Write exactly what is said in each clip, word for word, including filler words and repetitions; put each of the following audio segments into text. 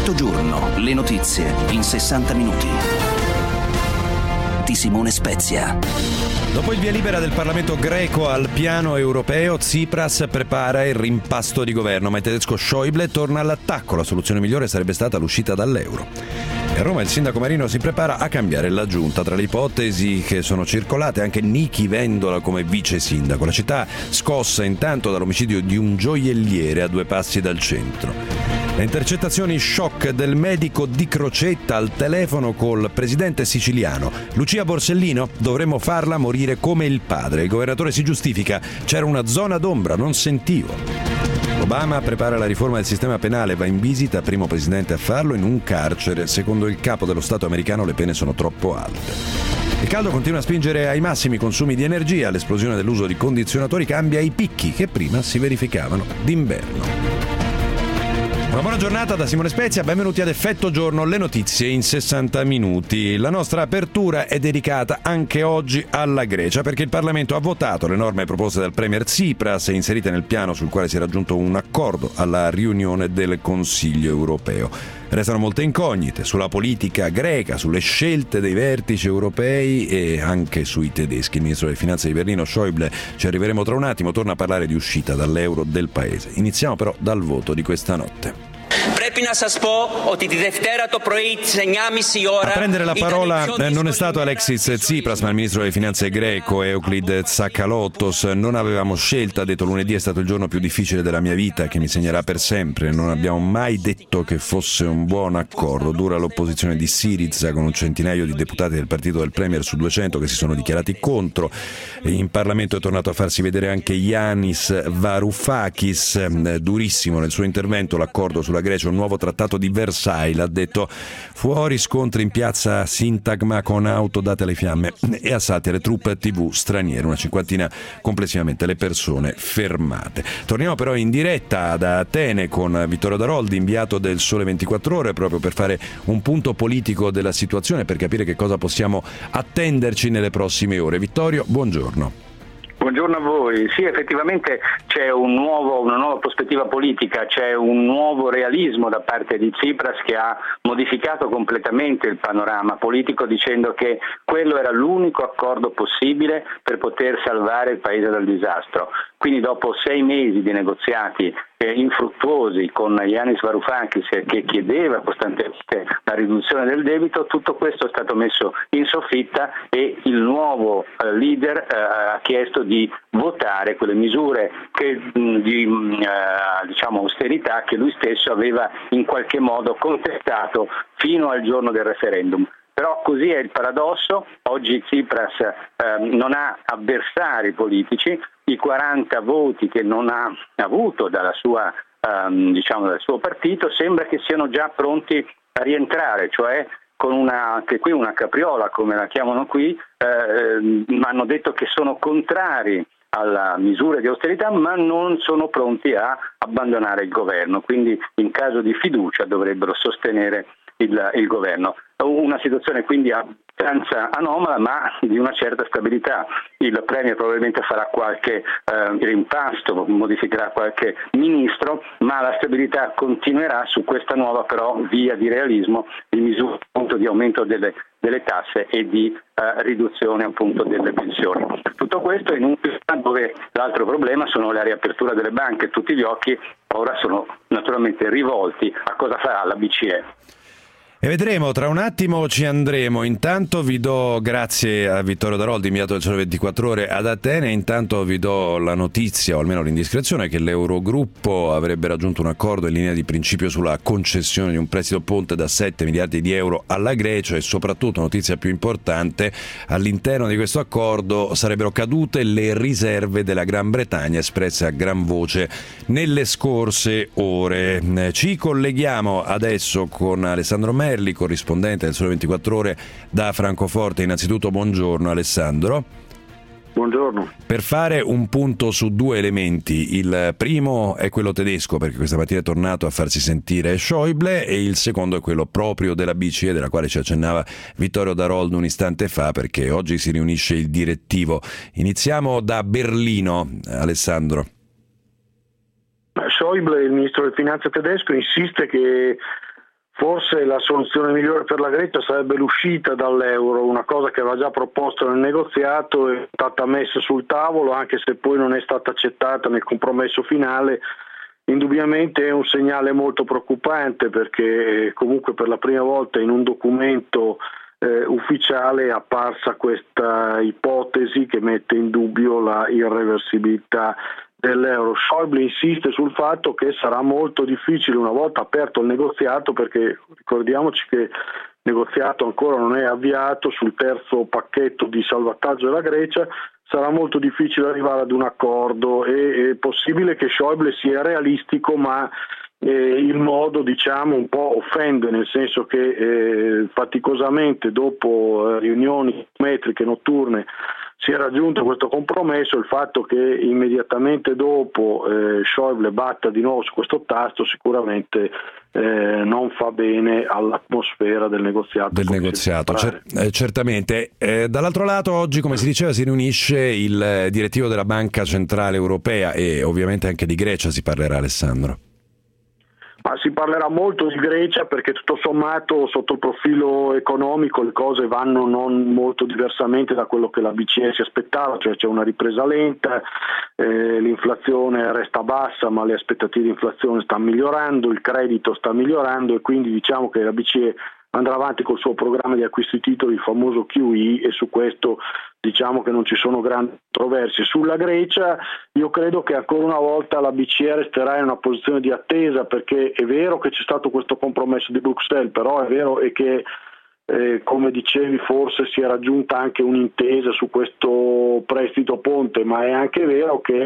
Effetto giorno, le notizie in sessanta minuti. Di Simone Spezia. Dopo il via libera del Parlamento greco al piano europeo, Tsipras prepara il rimpasto di governo, ma il tedesco Schäuble torna all'attacco. La soluzione migliore sarebbe stata l'uscita dall'euro. E a Roma il sindaco Marino si prepara a cambiare la giunta. Tra le ipotesi che sono circolate anche Nichi Vendola come vice sindaco. La città scossa intanto dall'omicidio di un gioielliere a due passi dal centro. Le intercettazioni shock del medico di Crocetta al telefono col presidente siciliano. Lucia Borsellino, dovremmo farla morire come il padre. Il governatore si giustifica, c'era una zona d'ombra, non sentivo. Obama prepara la riforma del sistema penale, va in visita, primo presidente a farlo, in un carcere. Secondo il capo dello Stato americano le pene sono troppo alte. Il caldo continua a spingere ai massimi consumi di energia, l'esplosione dell'uso di condizionatori cambia i picchi che prima si verificavano d'inverno. Una buona giornata da Simone Spezia, benvenuti ad Effetto Giorno, le notizie in sessanta minuti. La nostra apertura è dedicata anche oggi alla Grecia, perché il Parlamento ha votato le norme proposte dal Premier Tsipras e inserite nel piano sul quale si è raggiunto un accordo alla riunione del Consiglio europeo. Restano molte incognite sulla politica greca, sulle scelte dei vertici europei e anche sui tedeschi. Il ministro delle Finanze di Berlino, Schäuble, ci arriveremo tra un attimo, torna a parlare di uscita dall'euro del paese. Iniziamo però dal voto di questa notte. A prendere la parola non è stato Alexis Tsipras, ma il ministro delle Finanze greco Euclid Tsakalotos. Non avevamo scelta, ha detto lunedì, è stato il giorno più difficile della mia vita che mi segnerà per sempre. Non abbiamo mai detto che fosse un buon accordo. Dura l'opposizione di Syriza con un centinaio di deputati del partito del Premier su duecento che si sono dichiarati contro. In Parlamento è tornato a farsi vedere anche Yanis Varoufakis, durissimo nel suo intervento. L'accordo sulla Grecia, un nuovo trattato di Versailles, ha detto: fuori scontri in piazza Sintagma con auto date alle fiamme e assalti alle truppe tivù straniere, una cinquantina complessivamente le persone fermate. Torniamo però in diretta da Atene con Vittorio Daroldi, inviato del Sole ventiquattro Ore, proprio per fare un punto politico della situazione, per capire che cosa possiamo attenderci nelle prossime ore. Vittorio, buongiorno. Buongiorno a voi. Sì, effettivamente c'è un nuovo, una nuova prospettiva politica, c'è un nuovo realismo da parte di Tsipras che ha modificato completamente il panorama politico, dicendo che quello era l'unico accordo possibile per poter salvare il paese dal disastro. Quindi dopo sei mesi di negoziati eh, infruttuosi con Yanis Varoufakis che chiedeva costantemente la riduzione del debito, tutto questo è stato messo in soffitta e il nuovo eh, leader eh, ha chiesto di votare quelle misure che, mh, di mh, eh, diciamo austerità che lui stesso aveva in qualche modo contestato fino al giorno del referendum. Però così è il paradosso, oggi Tsipras eh, non ha avversari politici, i quaranta voti che non ha avuto dalla sua, ehm, diciamo, dal suo partito sembra che siano già pronti a rientrare, cioè con una, anche qui una capriola come la chiamano qui, eh, hanno detto che sono contrari alla misura di austerità ma non sono pronti a abbandonare il governo, quindi in caso di fiducia dovrebbero sostenere il, il governo. Una situazione quindi abbastanza anomala ma di una certa stabilità. Il Premier probabilmente farà qualche eh, rimpasto, modificherà qualche ministro, ma la stabilità continuerà su questa nuova però via di realismo, di misura appunto di aumento delle, delle tasse e di eh, riduzione appunto delle pensioni. Tutto questo in un clima dove l'altro problema sono la riapertura delle banche, tutti gli occhi ora sono naturalmente rivolti a cosa farà la B C E. E vedremo, tra un attimo ci andremo. Intanto vi do, grazie a Vittorio Daroldi, inviato del Sole ventiquattro Ore ad Atene, intanto vi do la notizia, o almeno l'indiscrezione, che l'Eurogruppo avrebbe raggiunto un accordo in linea di principio sulla concessione di un prestito ponte da sette miliardi di euro alla Grecia e soprattutto, notizia più importante, all'interno di questo accordo sarebbero cadute le riserve della Gran Bretagna espresse a gran voce nelle scorse ore. Ci colleghiamo adesso con Alessandro Merli, corrispondente del Sole ventiquattro Ore da Francoforte. Innanzitutto buongiorno Alessandro. Buongiorno. Per fare un punto su due elementi, il primo è quello tedesco, perché questa mattina è tornato a farsi sentire Schäuble, e il secondo è quello proprio della B C E, della quale ci accennava Vittorio Daroldi un istante fa, perché oggi si riunisce il direttivo. Iniziamo da Berlino, Alessandro. Schäuble, il ministro delle finanze tedesco, insiste che Forse la soluzione migliore per la Grecia sarebbe l'uscita dall'euro, una cosa che aveva già proposto nel negoziato, è stata messa sul tavolo, anche se poi non è stata accettata nel compromesso finale. Indubbiamente è un segnale molto preoccupante, perché comunque per la prima volta in un documento eh, ufficiale è apparsa questa ipotesi che mette in dubbio la irreversibilità dell'euro. Schäuble insiste sul fatto che sarà molto difficile una volta aperto il negoziato, perché ricordiamoci che il negoziato ancora non è avviato sul terzo pacchetto di salvataggio della Grecia, sarà molto difficile arrivare ad un accordo e è possibile che Schäuble sia realistico, ma eh, il modo diciamo un po' offende, nel senso che eh, faticosamente dopo eh, riunioni metriche notturne si è raggiunto questo compromesso. Il fatto che immediatamente dopo eh, Schäuble batta di nuovo su questo tasto sicuramente eh, non fa bene all'atmosfera del negoziato. Del negoziato, cer- eh, certamente. Eh, dall'altro lato oggi, come si diceva, si riunisce il eh, direttivo della Banca Centrale Europea e ovviamente anche di Grecia si parlerà, Alessandro. Ma si parlerà molto di Grecia, perché tutto sommato sotto il profilo economico le cose vanno non molto diversamente da quello che la B C E si aspettava, cioè c'è una ripresa lenta, eh, l'inflazione resta bassa ma le aspettative di inflazione stanno migliorando, il credito sta migliorando e quindi diciamo che la B C E andrà avanti col suo programma di acquisti titoli, il famoso Q E, e su questo diciamo che non ci sono grandi controversie. Sulla Grecia io credo che ancora una volta la B C E resterà in una posizione di attesa, perché è vero che c'è stato questo compromesso di Bruxelles, però è vero è che eh, come dicevi forse si è raggiunta anche un'intesa su questo prestito ponte, ma è anche vero che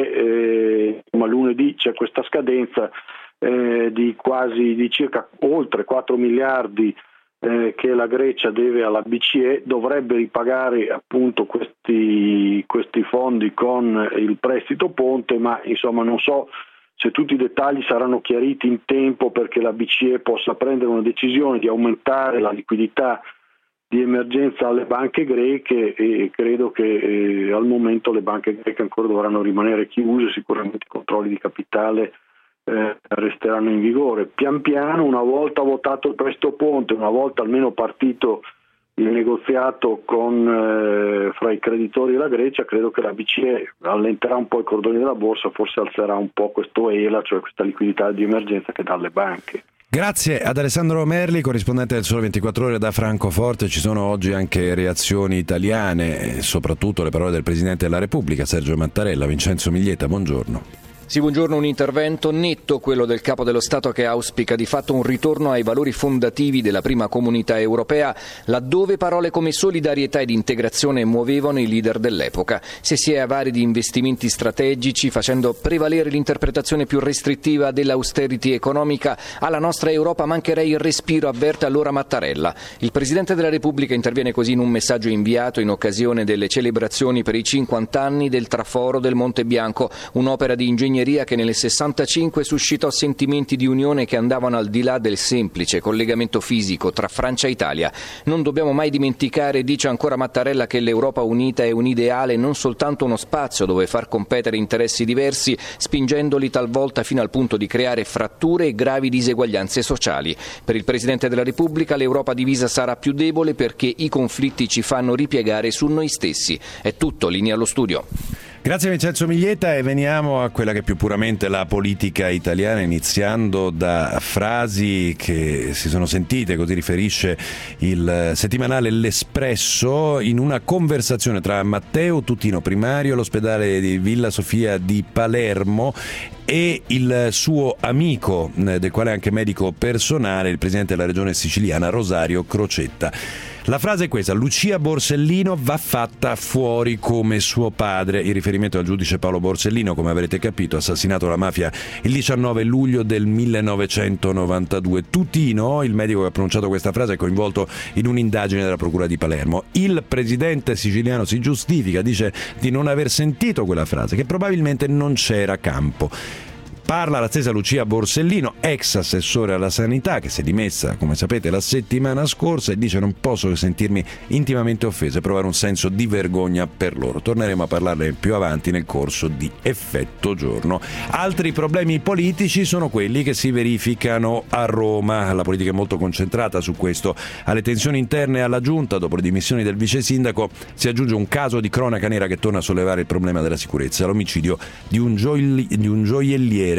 eh, ma lunedì c'è questa scadenza eh, di quasi di circa oltre quattro miliardi Eh, che la Grecia deve alla B C E, dovrebbe ripagare appunto questi, questi fondi con il prestito ponte, ma insomma non so se tutti i dettagli saranno chiariti in tempo perché la B C E possa prendere una decisione di aumentare la liquidità di emergenza alle banche greche, e credo che eh, al momento le banche greche ancora dovranno rimanere chiuse, sicuramente i controlli di capitale Eh, resteranno in vigore. Pian piano, una volta votato il prestito ponte, una volta almeno partito il negoziato con eh, fra i creditori e la Grecia, credo che la B C E allenterà un po' i cordoni della borsa, forse alzerà un po' questo E L A, cioè questa liquidità di emergenza che dà alle banche. Grazie ad Alessandro Merli, corrispondente del Sole ventiquattro Ore da Francoforte. Ci sono oggi anche reazioni italiane, soprattutto le parole del Presidente della Repubblica, Sergio Mattarella. Vincenzo Miglietta, buongiorno. Sì, buongiorno. Un intervento netto, quello del Capo dello Stato, che auspica di fatto un ritorno ai valori fondativi della prima comunità europea, laddove parole come solidarietà ed integrazione muovevano i leader dell'epoca. Se si è avari di investimenti strategici, facendo prevalere l'interpretazione più restrittiva dell'austerity economica, alla nostra Europa mancherà il respiro, avverte allora Mattarella. Il Presidente della Repubblica interviene così in un messaggio inviato in occasione delle celebrazioni per i cinquanta anni del traforo del Monte Bianco, un'opera di ingegneria che nel sessantacinque suscitò sentimenti di unione che andavano al di là del semplice collegamento fisico tra Francia e Italia. Non dobbiamo mai dimenticare, dice ancora Mattarella, che l'Europa unita è un ideale, non soltanto uno spazio dove far competere interessi diversi, spingendoli talvolta fino al punto di creare fratture e gravi diseguaglianze sociali. Per il Presidente della Repubblica l'Europa divisa sarà più debole perché i conflitti ci fanno ripiegare su noi stessi. È tutto, linea allo studio. Grazie Vincenzo Miglietta, e veniamo a quella che è più puramente la politica italiana, iniziando da frasi che si sono sentite, così riferisce il settimanale L'Espresso, in una conversazione tra Matteo Tutino, primario all'ospedale di Villa Sofia di Palermo, e il suo amico, del quale è anche medico personale, il presidente della regione siciliana Rosario Crocetta. La frase è questa: Lucia Borsellino va fatta fuori come suo padre, in riferimento al giudice Paolo Borsellino, come avrete capito, assassinato la mafia il diciannove luglio del millenovecentonovantadue. Tutino, il medico che ha pronunciato questa frase, è coinvolto in un'indagine della procura di Palermo. Il presidente siciliano si giustifica, dice di non aver sentito quella frase, che probabilmente non c'era campo. Parla la stessa Lucia Borsellino, ex assessore alla sanità, che si è dimessa, come sapete, la settimana scorsa, e dice: non posso sentirmi intimamente offesa e provare un senso di vergogna per loro. Torneremo a parlarne più avanti nel corso di Effetto Giorno. Altri problemi politici sono quelli che si verificano a Roma. La politica è molto concentrata su questo. Alle tensioni interne alla giunta, dopo le dimissioni del vice sindaco, si aggiunge un caso di cronaca nera che torna a sollevare il problema della sicurezza: l'omicidio di un, gioielli- di un gioielliere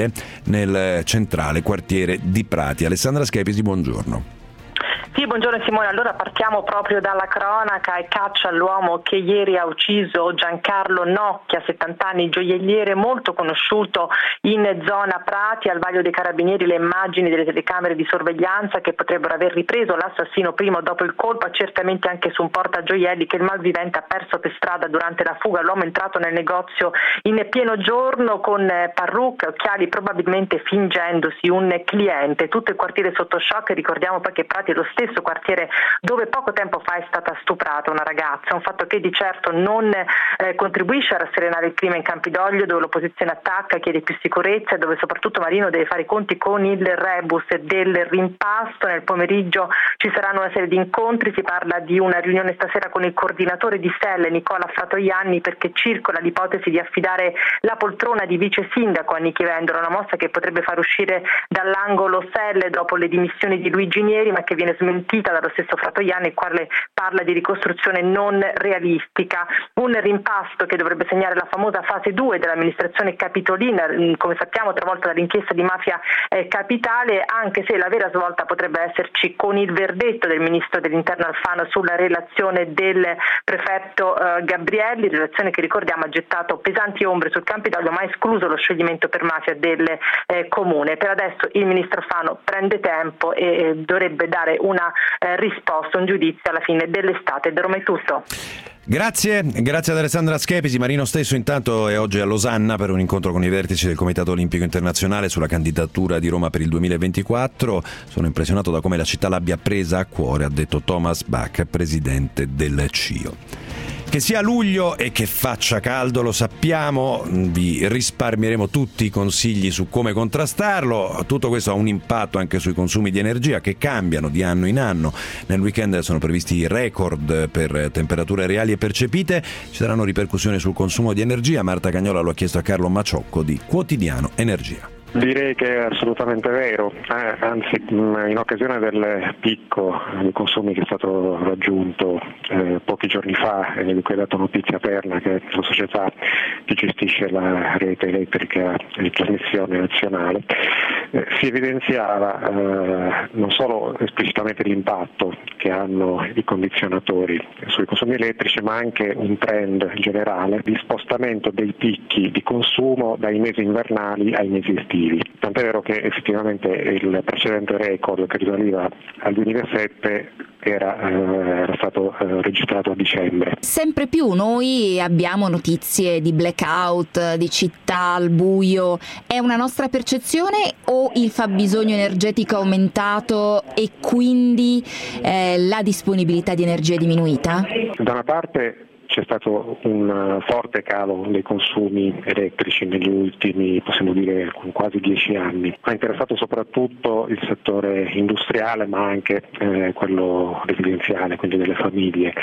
nel centrale quartiere di Prati. Alessandra Schepisi, buongiorno. Sì, buongiorno Simone. Allora partiamo proprio dalla cronaca e caccia all'uomo che ieri ha ucciso Giancarlo Nocchia, settanta anni, gioielliere molto conosciuto in zona Prati. Al vaglio dei carabinieri le immagini delle telecamere di sorveglianza che potrebbero aver ripreso l'assassino prima o dopo il colpo, certamente anche su un portagioielli che il malvivente ha perso per strada durante la fuga. L'uomo è entrato nel negozio in pieno giorno con parrucca, occhiali, probabilmente fingendosi un cliente. Tutto il quartiere sotto shock. Ricordiamo poi che Prati è lo stesso stesso quartiere dove poco tempo fa è stata stuprata una ragazza, un fatto che di certo non eh, contribuisce a rasserenare il clima in Campidoglio, dove l'opposizione attacca, chiede più sicurezza e dove soprattutto Marino deve fare i conti con il rebus del rimpasto. Nel pomeriggio ci saranno una serie di incontri, si parla di una riunione stasera con il coordinatore di Selle, Nicola Fratoianni, perché circola l'ipotesi di affidare la poltrona di vice sindaco a Nichi Vendola, una mossa che potrebbe far uscire dall'angolo Selle dopo le dimissioni di Luigi Nieri, ma che viene smentita dallo stesso Fratoianni, il quale parla di ricostruzione non realistica. Un rimpasto che dovrebbe segnare la famosa fase due dell'amministrazione capitolina, come sappiamo travolta dall'inchiesta di mafia eh, capitale, anche se la vera svolta potrebbe esserci con il verdetto del ministro dell'interno Alfano sulla relazione del prefetto eh, Gabrielli, relazione che ricordiamo ha gettato pesanti ombre sul Campidoglio, ma ha escluso lo scioglimento per mafia del eh, comune. Per adesso il ministro Alfano prende tempo e eh, dovrebbe dare una eh, risposta, un giudizio alla fine dell'estate. Da Roma è tutto. Grazie, grazie ad Alessandra Schepisi. Marino stesso intanto è oggi a Losanna per un incontro con i vertici del Comitato Olimpico Internazionale sulla candidatura di Roma per il duemilaventiquattro. Sono impressionato da come la città l'abbia presa a cuore, ha detto Thomas Bach, presidente del C I O. Che sia luglio e che faccia caldo lo sappiamo, vi risparmieremo tutti i consigli su come contrastarlo. Tutto questo ha un impatto anche sui consumi di energia che cambiano di anno in anno. Nel weekend sono previsti record per temperature reali e percepite, ci saranno ripercussioni sul consumo di energia. Marta Cagnola lo ha chiesto a Carlo Maciocco di Quotidiano Energia. Direi che è assolutamente vero, eh, anzi in occasione del picco dei consumi che è stato raggiunto eh, pochi giorni fa, e di cui ha dato notizia Terna, che è la società che gestisce la rete elettrica di trasmissione nazionale, eh, si evidenziava eh, non solo esplicitamente l'impatto che hanno i condizionatori sui consumi elettrici, ma anche un trend generale di spostamento dei picchi di consumo dai mesi invernali ai mesi estivi. Tant'è vero che effettivamente il precedente record, che risaliva al duemilasette, era, eh, era stato eh, registrato a dicembre. Sempre più noi abbiamo notizie di blackout, di città al buio. È una nostra percezione o il fabbisogno energetico è aumentato e quindi eh, la disponibilità di energia è diminuita? Da una parte c'è stato un forte calo dei consumi elettrici negli ultimi, possiamo dire, quasi dieci anni. Ha interessato soprattutto il settore industriale, ma anche eh, quello residenziale, quindi delle famiglie.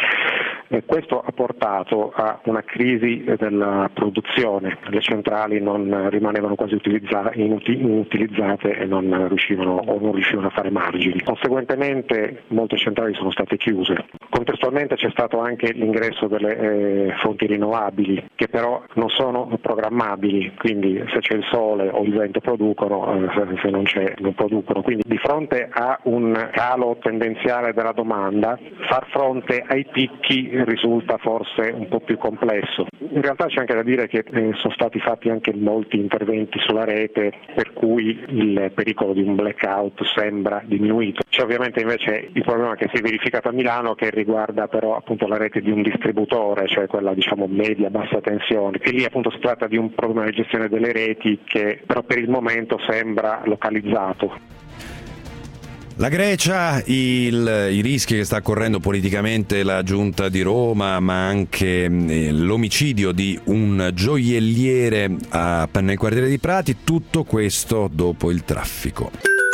E questo ha portato a una crisi della produzione. Le centrali non rimanevano quasi utilizza- inutilizzate e non riuscivano o non riuscivano a fare margini. Conseguentemente molte centrali sono state chiuse. Contestualmente c'è stato anche l'ingresso delle eh, fonti rinnovabili, che però non sono programmabili, quindi se c'è il sole o il vento producono, eh, se non c'è non producono. Quindi di fronte a un calo tendenziale della domanda, far fronte ai picchi risulta forse un po' più complesso. In realtà c'è anche da dire che eh, sono stati fatti anche molti interventi sulla rete, per cui il pericolo di un blackout sembra diminuito. C'è ovviamente invece il problema che si è verificato a Milano, che riguarda però appunto la rete di un distributore, cioè quella diciamo media bassa tensione, e lì appunto si tratta di un problema di gestione delle reti che però per il momento sembra localizzato. La Grecia, il, i rischi che sta correndo politicamente la giunta di Roma, ma anche eh, l'omicidio di un gioielliere a, nel quartiere di Prati, tutto questo dopo il traffico.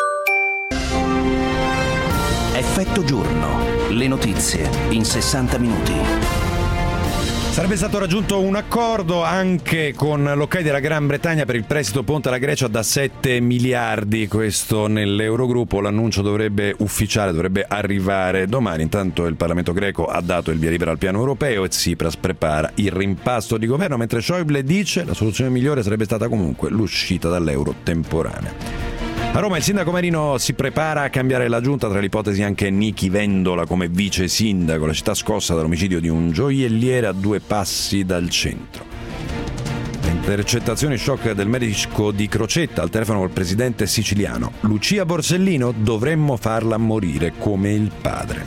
Effetto giorno, le notizie in sessanta minuti. Sarebbe stato raggiunto un accordo anche con l'ok della Gran Bretagna per il prestito ponte alla Grecia da sette miliardi, questo nell'Eurogruppo. L'annuncio dovrebbe ufficiale, dovrebbe arrivare domani. Intanto il Parlamento greco ha dato il via libera al piano europeo e Tsipras prepara il rimpasto di governo, mentre Schäuble dice la soluzione migliore sarebbe stata comunque l'uscita dall'euro temporanea. A Roma il sindaco Marino si prepara a cambiare la giunta, tra le ipotesi anche Nichi Vendola come vice sindaco, la città scossa dall'omicidio di un gioielliere a due passi dal centro. Le intercettazioni shock del medico di Crocetta al telefono col presidente siciliano. Lucia Borsellino, dovremmo farla morire come il padre.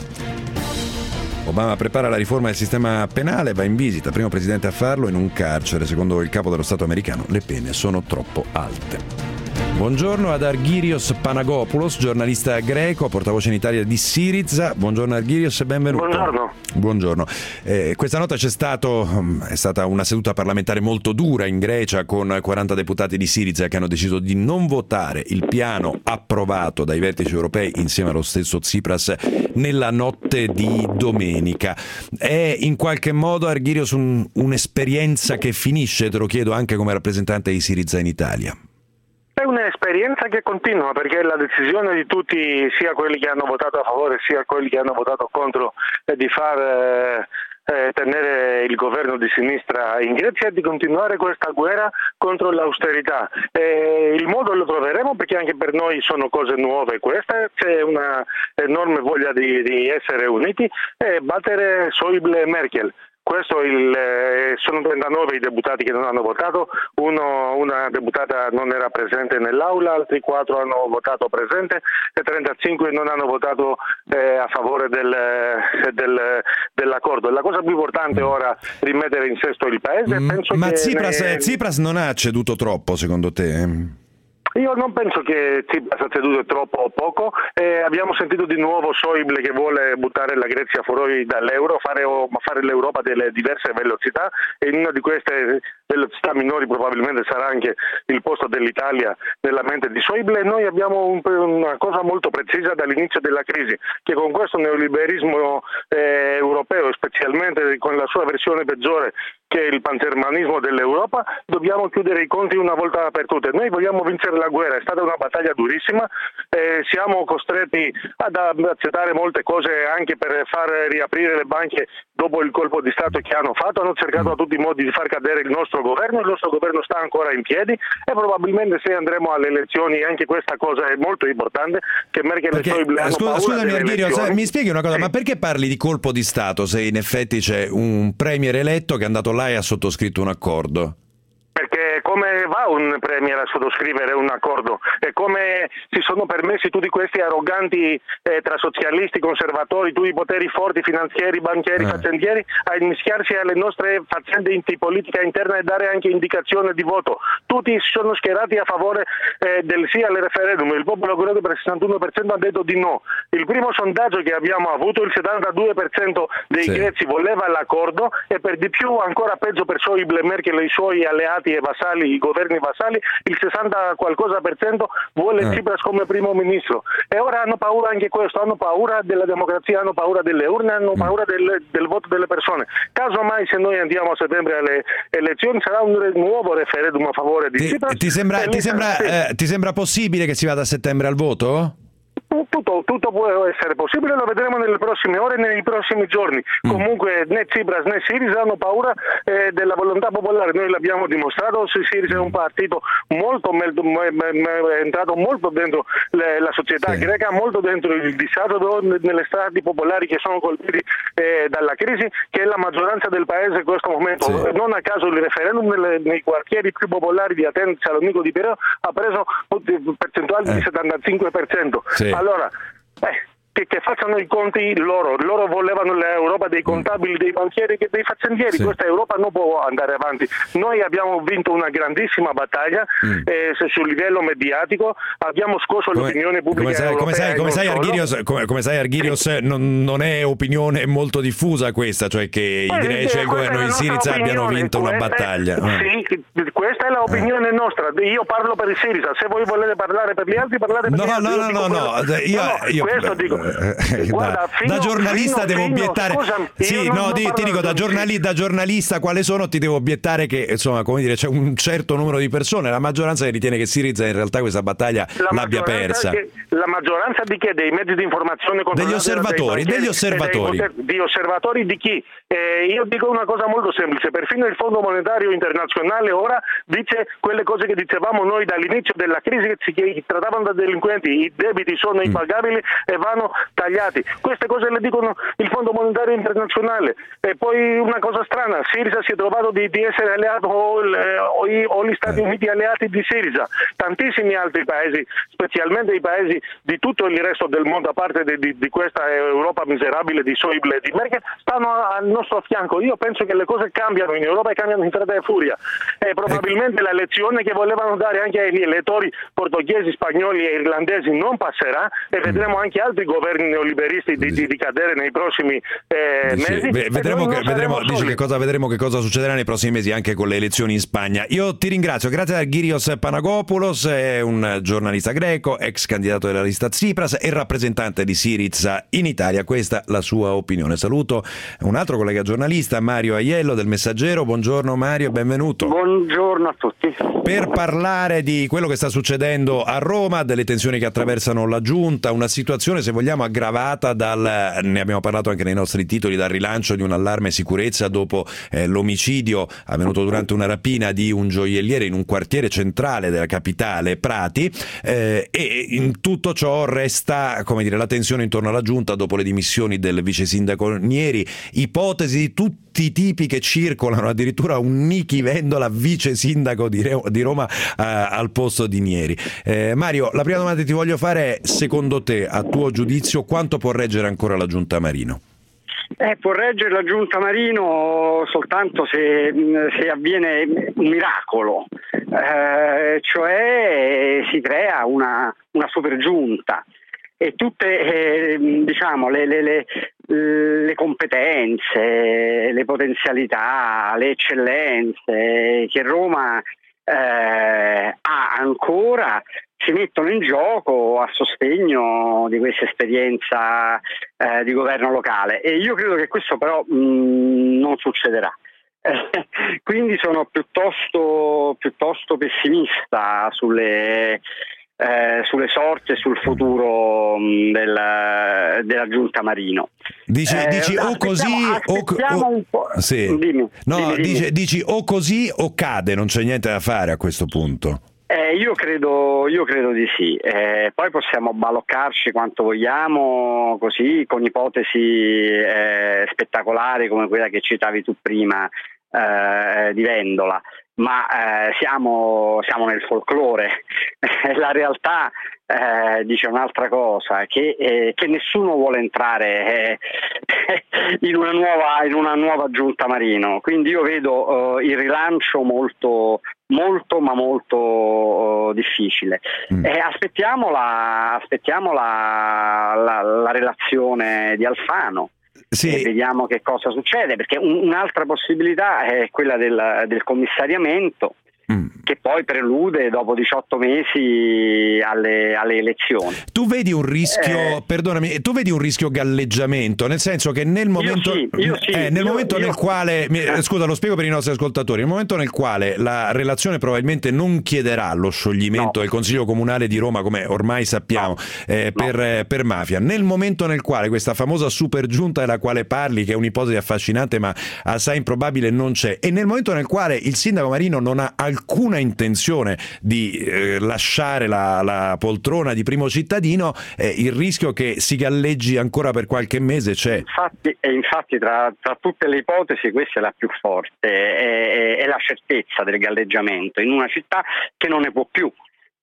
Obama prepara la riforma del sistema penale, va in visita, primo presidente a farlo in un carcere. Secondo il capo dello Stato americano le pene sono troppo alte. Buongiorno ad Argyrios Panagopoulos, giornalista greco, portavoce in Italia di Syriza. Buongiorno Argyrios e benvenuto. Buongiorno. Buongiorno. Eh, questa notte c'è stato, è stata una seduta parlamentare molto dura in Grecia con quaranta deputati di Syriza che hanno deciso di non votare il piano approvato dai vertici europei insieme allo stesso Tsipras nella notte di domenica. È in qualche modo, Argyrios, un, un'esperienza che finisce, te lo chiedo anche come rappresentante di Syriza in Italia? È un'esperienza che continua, perché la decisione di tutti, sia quelli che hanno votato a favore sia quelli che hanno votato contro, è di far eh, eh, tenere il governo di sinistra in Grecia e di continuare questa guerra contro l'austerità. Eh, il modo lo troveremo, perché anche per noi sono cose nuove queste, c'è una enorme voglia di, di essere uniti e battere Schäuble e Merkel. Questo il, eh, sono trentanove i deputati che non hanno votato, Uno, una deputata non era presente nell'aula, altri quattro hanno votato presente e trentacinque non hanno votato eh, a favore del, del, dell'accordo. La cosa più importante ora è rimettere in sesto il paese. Mm, penso ma che Tsipras, ne... Tsipras non ha ceduto troppo, secondo te? Io non penso che Tsipras ha ceduto troppo o poco. Eh, abbiamo sentito di nuovo Schäuble che vuole buttare la Grecia fuori dall'euro, fare, fare l'Europa delle diverse velocità, e in una di queste velocità minori probabilmente sarà anche il posto dell'Italia nella mente di Schäuble. Noi abbiamo un, una cosa molto precisa dall'inizio della crisi, che con questo neoliberismo eh, europeo, specialmente con la sua versione peggiore, che è il pangermanismo dell'Europa, dobbiamo chiudere i conti una volta per tutte. Noi vogliamo vincere la guerra, è stata una battaglia durissima, eh, siamo costretti ad accettare molte cose anche per far riaprire le banche dopo il colpo di Stato che hanno fatto. Hanno cercato a tutti i modi di far cadere il nostro governo, il nostro governo sta ancora in piedi e probabilmente se andremo alle elezioni, anche questa cosa è molto importante, che Merkel perché, e Schäuble hanno scusa, paura scusami delle Argyrios, elezioni. mi spieghi una cosa, sì. Ma perché parli di colpo di Stato se in effetti c'è un premier eletto che è andato là e ha sottoscritto un accordo? Perché come va un premier a sottoscrivere un accordo? E come si sono permessi tutti questi arroganti eh, tra socialisti, conservatori, tutti i poteri forti, finanzieri, banchieri, eh. faccendieri, a immischiarsi alle nostre faccende di politica interna e dare anche indicazione di voto? Tutti si sono schierati a favore eh, del sì al referendum, il popolo greco per il sessantuno per cento ha detto di no. Il primo sondaggio che abbiamo avuto, il settantadue per cento dei sì. greci voleva l'accordo, e per di più, ancora peggio per Schäuble, Merkel e i suoi alleati e vassalli, i governi vassalli, il sessanta qualcosa per cento vuole eh. Tsipras come primo ministro. E ora hanno paura anche questo, hanno paura della democrazia, hanno paura delle urne, hanno mm. paura del, del voto delle persone. Caso mai se noi andiamo a settembre alle elezioni sarà un re- nuovo referendum a favore di ti, Tsipras. Ti sembra, ti, sembra, sì. eh, ti sembra possibile che si vada a settembre al voto? Tutto, tutto può essere possibile, lo vedremo nelle prossime ore e nei prossimi giorni. Mm. Comunque né Tsipras né Syriza hanno paura eh, della volontà popolare, noi l'abbiamo dimostrato. Syriza è un partito molto, molto è entrato molto dentro le, la società sì. greca, molto dentro il disagio nelle strati popolari che sono colpiti eh, dalla crisi, che è la maggioranza del paese in questo momento. Sì. Non a caso il referendum nelle, nei quartieri più popolari di Atene, Salonico, di Pireo ha preso percentuali eh. di settantacinque per cento. Sì. Allora, eh, che, che facciano i conti loro. Loro volevano l'Europa dei contabili, dei banchieri e dei faccendieri. Sì. Questa Europa non può andare avanti. Noi abbiamo vinto una grandissima battaglia mm. eh, sul livello mediatico, abbiamo scosso come, l'opinione pubblica come sai, europea. Come sai, come sai Arghirios, come, come sai, Arghirios non, non è opinione molto diffusa questa, cioè che i greci e il governo di Siriza abbiano vinto una battaglia. Sì, questa è l'opinione eh. nostra. Io parlo per il Siriza, se voi volete parlare per gli altri, parlate per no, gli altri. No, no, no, no, no, io, no, io questo dico. Eh, Guarda, da, fino, da giornalista fino, devo fino, obiettare. Scusami, sì, no, di, ti dico da, giornali, da giornalista quale sono, ti devo obiettare che insomma, come dire, c'è un certo numero di persone, la maggioranza che ritiene che Siriza in realtà questa battaglia la l'abbia persa. Che, la maggioranza di che? Dei mezzi di informazione, degli osservatori, dei degli osservatori. Dei, di osservatori di chi? Eh, io dico una cosa molto semplice, perfino il Fondo Monetario Internazionale ora dice quelle cose che dicevamo noi dall'inizio della crisi, che si trattavano da delinquenti, i debiti sono impagabili e vanno tagliati. Queste cose le dicono il Fondo Monetario Internazionale. E poi una cosa strana, Siriza si è trovato di, di essere alleato o, o, o gli Stati Uniti alleati di Siriza. Tantissimi altri paesi, specialmente i paesi di tutto il resto del mondo, a parte di, di, di questa Europa miserabile di Schäuble e di Merkel, stanno al nostro fianco. Io penso che le cose cambiano in Europa e cambiano in fretta e furia. E probabilmente la lezione che volevano dare anche agli elettori portoghesi, spagnoli e irlandesi non passerà e vedremo anche altri governi neoliberisti di, di, di cadere nei prossimi eh, dice, mesi. Beh, vedremo che, vedremo, dice che cosa, vedremo che cosa succederà nei prossimi mesi anche con le elezioni in Spagna. Io ti ringrazio, grazie a Arghirios Panagopoulos, è un giornalista greco, ex candidato della lista Tsipras e rappresentante di Siriza in Italia. Questa la sua opinione. Saluto un altro collega giornalista, Mario Aiello del Messaggero. Buongiorno Mario, benvenuto. Buongiorno a tutti. Per parlare di quello che sta succedendo a Roma, delle tensioni che attraversano la Giunta, una situazione se vogliamo aggravata dal, ne abbiamo parlato anche nei nostri titoli, dal rilancio di un allarme sicurezza dopo eh, l'omicidio avvenuto durante una rapina di un gioielliere in un quartiere centrale della capitale, Prati, eh, e in tutto ciò resta, come dire, la tensione intorno alla Giunta dopo le dimissioni del vice sindaco Nieri, ipotesi di tutti i tipi che circolano, addirittura un Nichi Vendola vice sindaco di, Re- di Roma eh, al posto di Nieri. Eh, Mario, la prima domanda che ti voglio fare è, secondo te, a tuo giudizio, quanto può reggere ancora la Giunta Marino? Eh, può reggere la Giunta Marino soltanto se, se avviene un miracolo, eh, cioè si crea una, una super giunta e tutte eh, diciamo le, le, le, le competenze, le potenzialità, le eccellenze che Roma eh, ha ancora si mettono in gioco a sostegno di questa esperienza eh, di governo locale, e io credo che questo però mh, non succederà. Eh, quindi sono piuttosto, piuttosto pessimista sulle, eh, sulle sorti e sul futuro mh, del, della Giunta Marino. Dici, eh, dici o così o, o un po'. Sì. Dimmi, no, dimmi, dimmi. Dici, dici o così o cade, non c'è niente da fare a questo punto. Eh, io credo, io credo di sì, eh, poi possiamo baloccarci quanto vogliamo, così con ipotesi eh, spettacolari come quella che citavi tu prima eh, di Vendola, ma eh, siamo, siamo nel folklore. La realtà eh, dice un'altra cosa, che, eh, che nessuno vuole entrare eh, in una nuova in una nuova Giunta Marino, quindi io vedo eh, il rilancio molto molto ma molto uh, difficile. Mm. Eh, aspettiamo la, aspettiamo la, la, la relazione di Alfano. Sì. E vediamo che cosa succede, perché un, un'altra possibilità è quella del, del commissariamento, mm. che poi prelude dopo diciotto mesi alle, alle elezioni. Tu vedi un rischio, eh, perdonami, tu vedi un rischio galleggiamento, nel senso che nel momento, io sì, io sì, eh, nel io, momento io, nel quale, eh. scusa, lo spiego per i nostri ascoltatori, nel momento nel quale la relazione probabilmente non chiederà lo scioglimento no. del Consiglio Comunale di Roma, come ormai sappiamo, no. eh, per, no. eh, per mafia, nel momento nel quale questa famosa super giunta della quale parli, che è un'ipotesi affascinante ma assai improbabile, non c'è, e nel momento nel quale il sindaco Marino non ha alcuna intenzione di eh, lasciare la, la poltrona di primo cittadino, eh, il rischio che si galleggi ancora per qualche mese c'è. Infatti, e infatti tra, tra tutte le ipotesi questa è la più forte, è, è, è la certezza del galleggiamento in una città che non ne può più,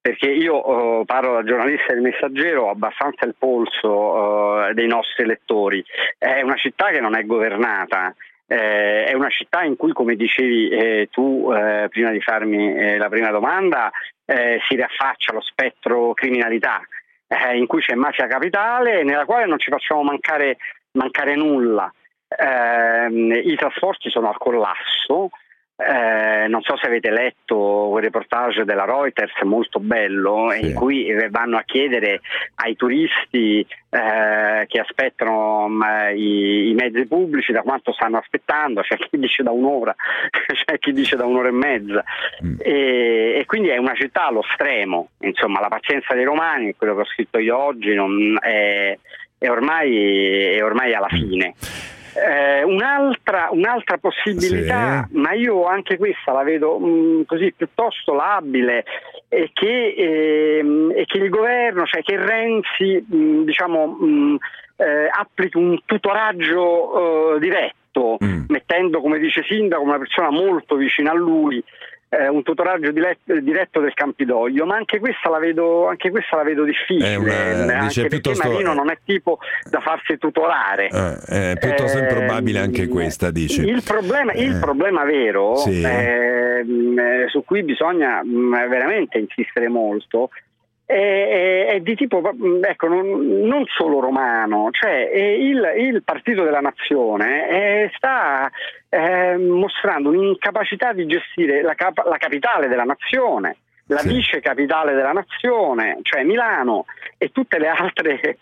perché io uh, parlo da giornalista del Messaggero, ho abbastanza il polso uh, dei nostri elettori. È una città che non è governata, eh, è una città in cui, come dicevi eh, tu eh, prima di farmi eh, la prima domanda, eh, si riaffaccia lo spettro criminalità, eh, in cui c'è mafia capitale, nella quale non ci facciamo mancare, mancare nulla. Eh, i trasporti sono al collasso. Eh, non so se avete letto quel reportage della Reuters molto bello, sì, in cui vanno a chiedere ai turisti eh, che aspettano um, i, i mezzi pubblici da quanto stanno aspettando. C'è chi dice da un'ora, c'è chi dice da un'ora e mezza, mm. e, e quindi è una città allo stremo. Insomma, la pazienza dei romani, quello che ho scritto io oggi, non è, è, ormai, è ormai alla fine. Eh, un'altra, un'altra possibilità, sì, ma io anche questa la vedo mh, così piuttosto labile, è che, eh, è che il governo, cioè che Renzi mh, diciamo mh, eh, applichi un tutoraggio eh, diretto, mm. mettendo, come dice Sindaco, una persona molto vicina a lui, eh, un tutoraggio diretto, diretto del Campidoglio, ma anche questa la vedo, anche questa la vedo difficile, una, anche perché piuttosto, Marino non è tipo da farsi tutorare. Eh, è piuttosto eh, improbabile anche questa, dice. Il problema, eh. il problema vero, sì, eh, su cui bisogna veramente insistere molto, è, è di tipo, ecco, non, non solo romano, cioè il, il Partito della Nazione eh, sta eh, mostrando un'incapacità di gestire la, cap- la capitale della nazione, la sì. vice capitale della nazione, cioè Milano, e tutte le altre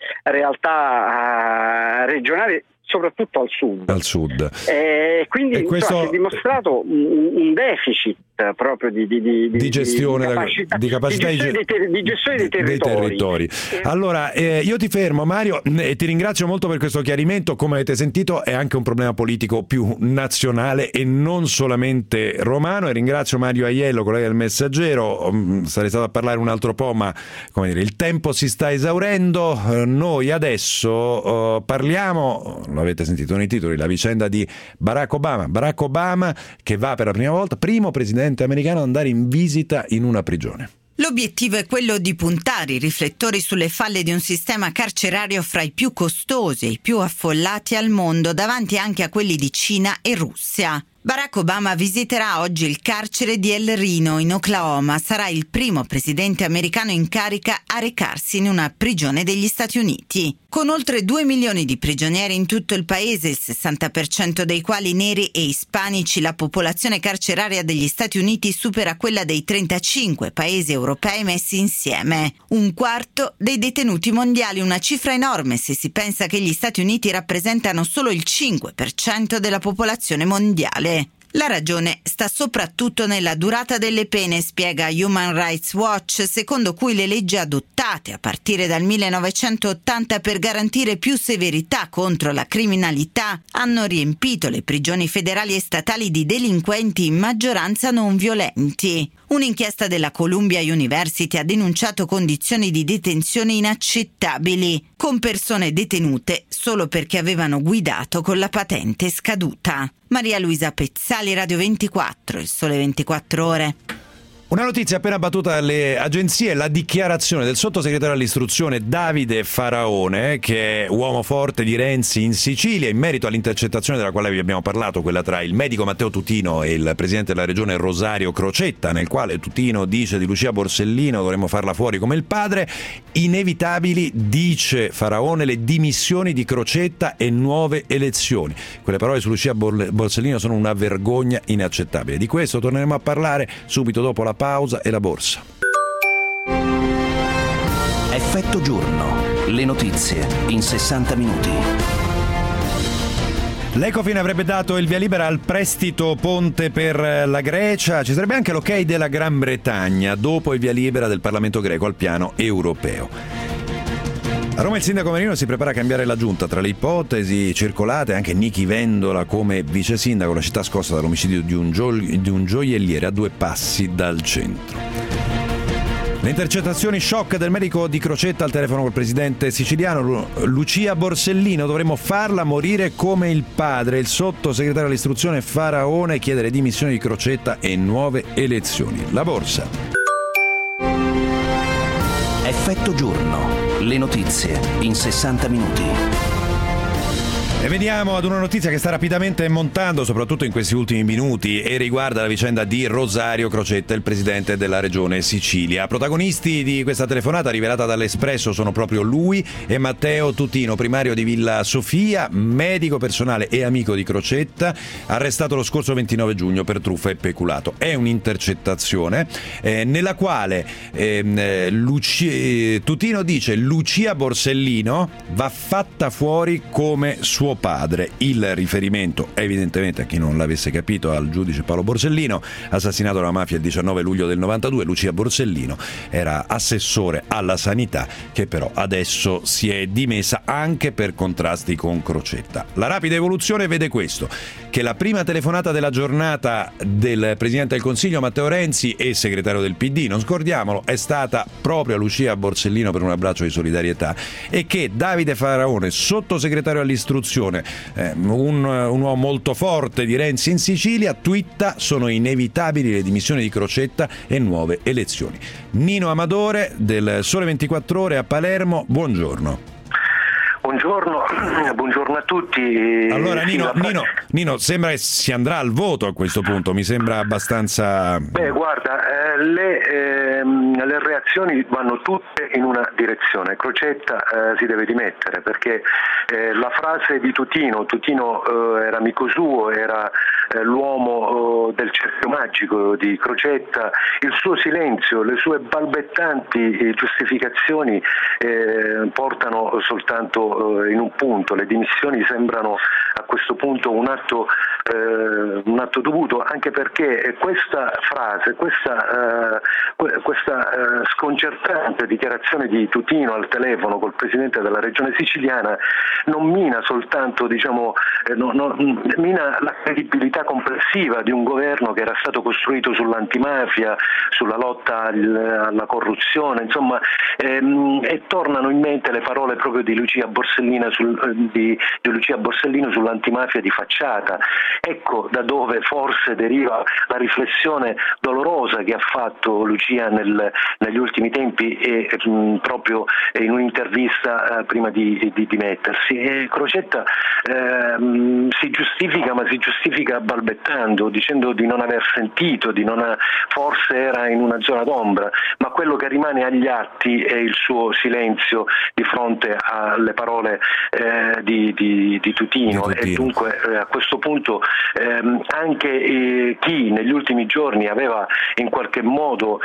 realtà uh, regionali, soprattutto al sud. Al sud. Eh, quindi e questo... insomma, si è dimostrato un, un deficit proprio di, di, di, di gestione, di capacità, di, capacità di, gestione, dei, ter- di gestione dei territori. Dei territori. Allora, eh, io ti fermo, Mario, e ti ringrazio molto per questo chiarimento. Come avete sentito, è anche un problema politico più nazionale e non solamente romano. E ringrazio Mario Aiello, collega del Messaggero. Sarei stato a parlare un altro po', ma come dire, il tempo si sta esaurendo. Eh, noi adesso eh, parliamo, lo avete sentito nei titoli, la vicenda di Barack Obama. Barack Obama che va per la prima volta, primo presidente americano ad andare in visita in una prigione. L'obiettivo è quello di puntare i riflettori sulle falle di un sistema carcerario fra i più costosi e i più affollati al mondo, davanti anche a quelli di Cina e Russia. Barack Obama visiterà oggi il carcere di El Reno in Oklahoma. Sarà il primo presidente americano in carica a recarsi in una prigione degli Stati Uniti. Con oltre due milioni di prigionieri in tutto il paese, il sessanta per cento dei quali neri e ispanici, la popolazione carceraria degli Stati Uniti supera quella dei trentacinque paesi europei messi insieme. Un quarto dei detenuti mondiali, una cifra enorme se si pensa che gli Stati Uniti rappresentano solo il cinque per cento della popolazione mondiale. La ragione sta soprattutto nella durata delle pene, spiega Human Rights Watch, secondo cui le leggi adottate a partire dal millenovecentottanta per garantire più severità contro la criminalità hanno riempito le prigioni federali e statali di delinquenti in maggioranza non violenti. Un'inchiesta della Columbia University ha denunciato condizioni di detenzione inaccettabili, con persone detenute solo perché avevano guidato con la patente scaduta. Maria Luisa Pezzali, Radio ventiquattro, Il Sole ventiquattro Ore. Una notizia appena battuta dalle agenzie, la dichiarazione del sottosegretario all'istruzione Davide Faraone, che è uomo forte di Renzi in Sicilia, in merito all'intercettazione della quale vi abbiamo parlato, quella tra il medico Matteo Tutino e il presidente della regione Rosario Crocetta, nel quale Tutino dice di Lucia Borsellino dovremmo farla fuori come il padre. Inevitabili, dice Faraone, le dimissioni di Crocetta e nuove elezioni. Quelle parole su Lucia Borsellino sono una vergogna inaccettabile. Di questo torneremo a parlare subito dopo la pausa e la borsa. Effetto giorno. Le notizie in sessanta minuti. L'Ecofin avrebbe dato il via libera al prestito ponte per la Grecia. Ci sarebbe anche l'ok della Gran Bretagna dopo il via libera del Parlamento greco al piano europeo. A Roma il sindaco Marino si prepara a cambiare la giunta. Tra le ipotesi circolate anche Nichi Vendola come vice sindaco, la città scossa dall'omicidio di un, gio- di un gioielliere a due passi dal centro. Le intercettazioni shock del medico di Crocetta al telefono col presidente siciliano. Lucia Borsellino, dovremmo farla morire come il padre. Il sottosegretario all'istruzione Faraone chiede le dimissioni di Crocetta e nuove elezioni. La borsa. Effetto giorno. Le notizie in sessanta minuti. E veniamo ad una notizia che sta rapidamente montando, soprattutto in questi ultimi minuti, e riguarda la vicenda di Rosario Crocetta, il presidente della regione Sicilia. Protagonisti di questa telefonata rivelata dall'Espresso sono proprio lui e Matteo Tutino, primario di Villa Sofia, medico personale e amico di Crocetta, arrestato lo scorso ventinove giugno per truffa e peculato. È un'intercettazione eh, nella quale eh, Luci- Tutino dice: Lucia Borsellino va fatta fuori come suo padre. Il riferimento evidentemente, a chi non l'avesse capito, al giudice Paolo Borsellino, assassinato dalla mafia il diciannove luglio del novantadue. Lucia Borsellino era assessore alla sanità, che però adesso si è dimessa anche per contrasti con Crocetta. La rapida evoluzione vede questo: che la prima telefonata della giornata del Presidente del Consiglio Matteo Renzi e segretario del P D, non scordiamolo, è stata proprio a Lucia Borsellino per un abbraccio di solidarietà, e che Davide Faraone, sottosegretario all'istruzione, eh, un, un uomo molto forte di Renzi in Sicilia, twitta: sono inevitabili le dimissioni di Crocetta e nuove elezioni. Nino Amadore del Sole ventiquattro Ore a Palermo, buongiorno. Buongiorno, buongiorno a tutti. Allora Nino, sì, Nino, Nino, sembra che si andrà al voto a questo punto, mi sembra abbastanza... Beh, guarda, eh, le, ehm, le reazioni vanno tutte in una direzione. Crocetta eh, si deve dimettere, perché eh, la frase di Tutino, Tutino eh, era amico suo, era eh, l'uomo eh, del cerchio magico di Crocetta, il suo silenzio, le sue balbettanti eh, giustificazioni eh, portano soltanto in un punto. Le dimissioni sembrano a questo punto un atto, eh, un atto dovuto, anche perché questa frase, questa, eh, questa eh, sconcertante dichiarazione di Tutino al telefono col presidente della regione siciliana non mina soltanto, diciamo, eh, no, no, mina la credibilità complessiva di un governo che era stato costruito sull'antimafia, sulla lotta al, alla corruzione, insomma, ehm, e tornano in mente le parole proprio di Lucia Borsellino, sul, di, di Lucia Borsellino sull'antimafia di facciata. Ecco da dove forse deriva la riflessione dolorosa che ha fatto Lucia nel, negli ultimi tempi, e mh, proprio in un'intervista eh, prima di, di dimettersi. E Crocetta eh, mh, si giustifica, ma si giustifica balbettando, dicendo di non aver sentito, di non ha, forse era in una zona d'ombra, ma quello che rimane agli atti è il suo silenzio di fronte alle parole eh, di, di, di Tutino, di Tutino. E dunque eh, a questo punto ehm, anche eh, chi negli ultimi giorni aveva in qualche modo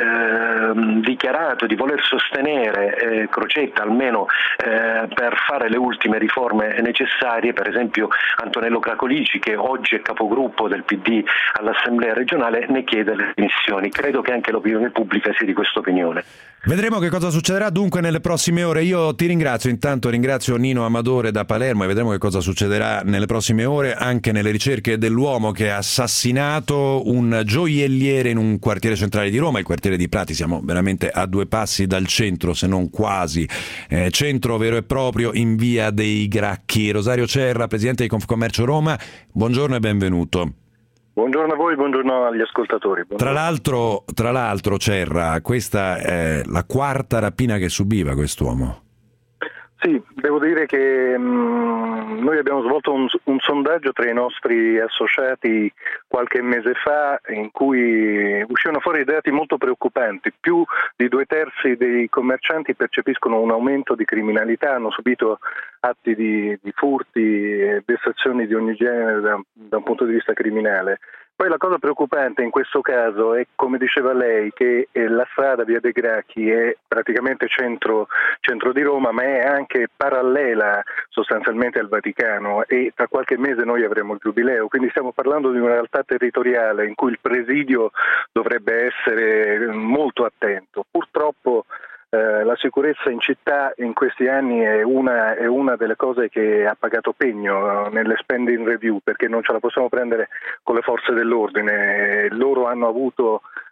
ehm, dichiarato di voler sostenere eh, Crocetta almeno eh, per fare le ultime riforme necessarie, per esempio Antonello Cracolici, che oggi è capogruppo del P D all'Assemblea regionale, ne chiede le dimissioni. Credo che anche l'opinione pubblica sia di questa opinione. Vedremo che cosa succederà dunque nelle prossime ore. Io ti ringrazio, intanto ringrazio Nino Amadore da Palermo, e vedremo che cosa succederà nelle prossime ore anche nelle ricerche dell'uomo che ha assassinato un gioielliere in un quartiere centrale di Roma, il quartiere di Prati. Siamo veramente a due passi dal centro, se non quasi, eh, centro vero e proprio, in via dei Gracchi. Rosario Cerra, presidente di Confcommercio Roma, buongiorno e benvenuto. Buongiorno a voi, buongiorno agli ascoltatori. Buongiorno. Tra l'altro, tra l'altro, Cerra, questa è la quarta rapina che subiva quest'uomo. Sì, devo dire che mh, noi abbiamo svolto un, un sondaggio tra i nostri associati qualche mese fa, in cui uscivano fuori dati molto preoccupanti. Più di due terzi dei commercianti percepiscono un aumento di criminalità, hanno subito atti di, di furti e vessazioni di ogni genere da, da un punto di vista criminale. Poi la cosa preoccupante in questo caso è, come diceva lei, che la strada via dei Gracchi è praticamente centro, centro di Roma, ma è anche parallela sostanzialmente al Vaticano, e tra qualche mese noi avremo il giubileo, quindi stiamo parlando di una realtà territoriale in cui il presidio dovrebbe essere molto attento. Purtroppo Eh, la sicurezza in città in questi anni è una, è una delle cose che ha pagato pegno nelle spending review, perché non ce la possiamo prendere con le forze dell'ordine. Loro hanno avuto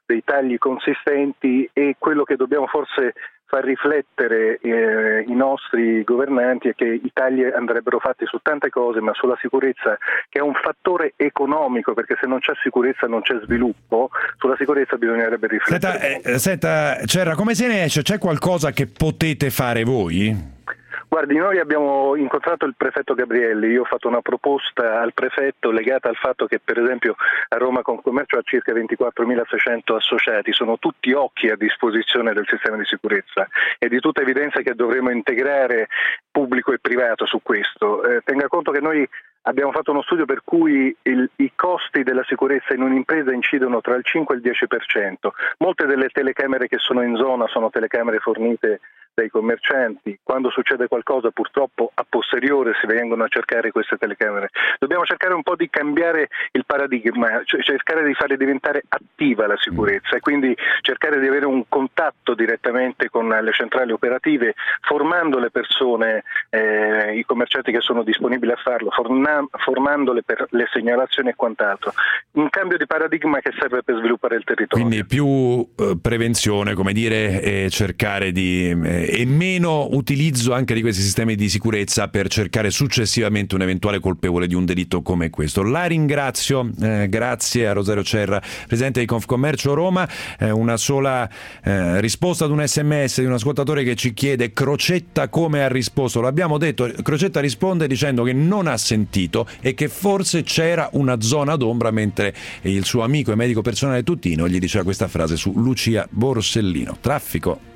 dei tagli consistenti, e quello che dobbiamo forse far riflettere eh, i nostri governanti è che i tagli andrebbero fatti su tante cose, ma sulla sicurezza, che è un fattore economico, perché se non c'è sicurezza non c'è sviluppo, sulla sicurezza bisognerebbe riflettere. Senta, eh, senta Cerra, come se ne esce? C'è qualcosa che potete fare voi? Guardi, noi abbiamo incontrato il prefetto Gabrielli, io ho fatto una proposta al prefetto legata al fatto che per esempio a Roma Confcommercio ha circa ventiquattromilaseicento associati, sono tutti occhi a disposizione del sistema di sicurezza, e di tutta evidenza che dovremo integrare pubblico e privato su questo. Eh, tenga conto che noi abbiamo fatto uno studio per cui il, i costi della sicurezza in un'impresa incidono tra il cinque e il dieci per cento. Molte delle telecamere che sono in zona sono telecamere fornite dai commercianti. Quando succede qualcosa, purtroppo a posteriore si vengono a cercare queste telecamere. Dobbiamo cercare un po' di cambiare il paradigma, cioè cercare di fare diventare attiva la sicurezza, e quindi cercare di avere un contatto direttamente con le centrali operative, formando le persone, eh, i commercianti che sono disponibili a farlo, forna- formandole per le segnalazioni e quant'altro. Un cambio di paradigma che serve per sviluppare il territorio. Quindi più eh, prevenzione, come dire, e cercare di eh, e meno utilizzo anche di questi sistemi di sicurezza per cercare successivamente un eventuale colpevole di un delitto come questo. La ringrazio, eh, grazie a Rosario Cerra, presidente di Confcommercio Roma. Eh, una sola eh, risposta ad un sms di un ascoltatore che ci chiede: Crocetta come ha risposto? L'abbiamo detto, Crocetta risponde dicendo che non ha sentito e che forse c'era una zona d'ombra, mentre il suo amico e medico personale Tutino gli diceva questa frase su Lucia Borsellino. Traffico.